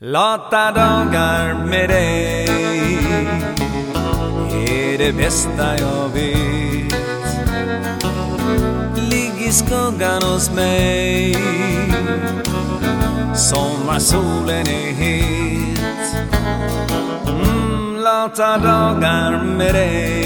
Lata dagar med dig är det bästa jag vet. Ligg i skuggan hos mig, sommarsolen är het. Lata dagar med dig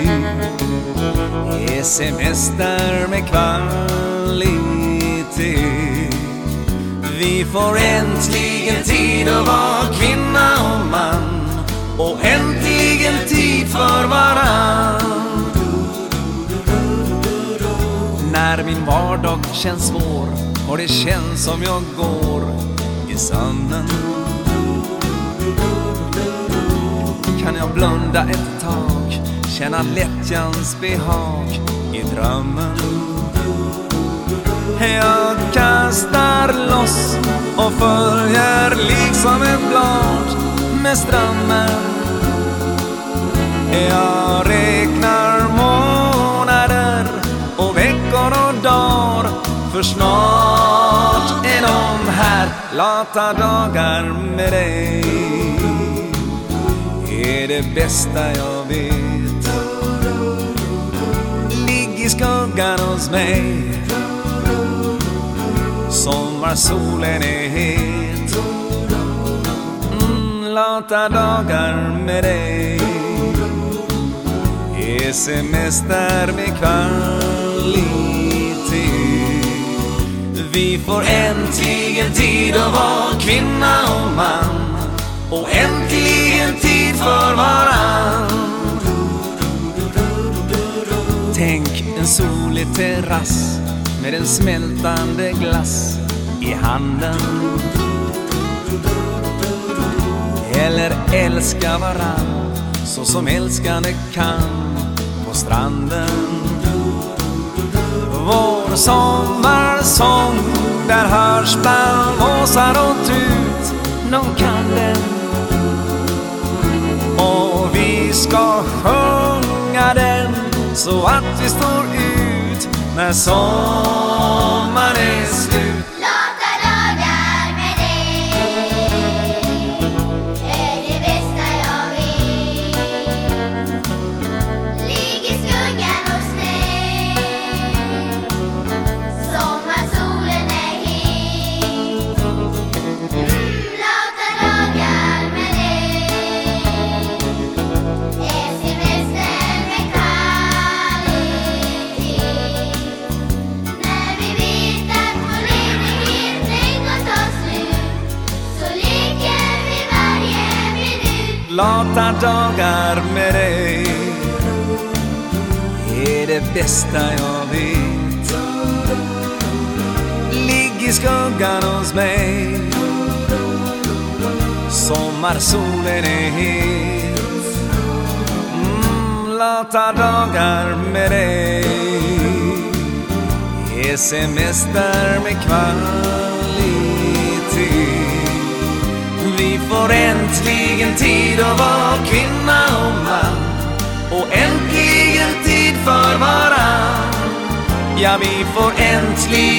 är semester med kvalitet. Vi får äntligen tid att vara kvinna och man, och äntligen tid för varann. När min vardag känns svår och det känns som jag går i sömnen, kan jag blunda ett tag, känna lättjans behag i drömmen. Jag kastar loss och följer liksom ett blad med strömmen. Jag räknar månader och veckor och dagar, för snart är de här. Lata dagar med dig är det bästa jag vet. Ligg i skuggan hos mig, sommarsolen är het. Lata dagar med dig är semester med kvalitet. Vi får äntligen tid att vara kvinna och man, och äntligen tid för varann. Tänk en solig terrass med en smältande glass i handen. Eller älska varann så som älskande kan på stranden. Vår sommarsång, där hörs bland måsar och tut, någon kan den. Och vi ska sjunga den så att vi står ut när sommaren är slut. Lata dagar med dig är det bästa jag vet. Ligg i skuggan hos mig, sommarsolen är het. Lata dagar med dig är semester med kvalitet. När vi vet att vår ledighet en gång tar slut, så leker vi varje minut. Lata dagar med dig är det bästa jag vet. Ligg i skuggan hos mig, sommarsolen är het. Lata dagar med dig är semester med kvalitet. Vi får äntligen tid att vara kvinna och man, och äntligen tid för varann. Ja, vi får äntligen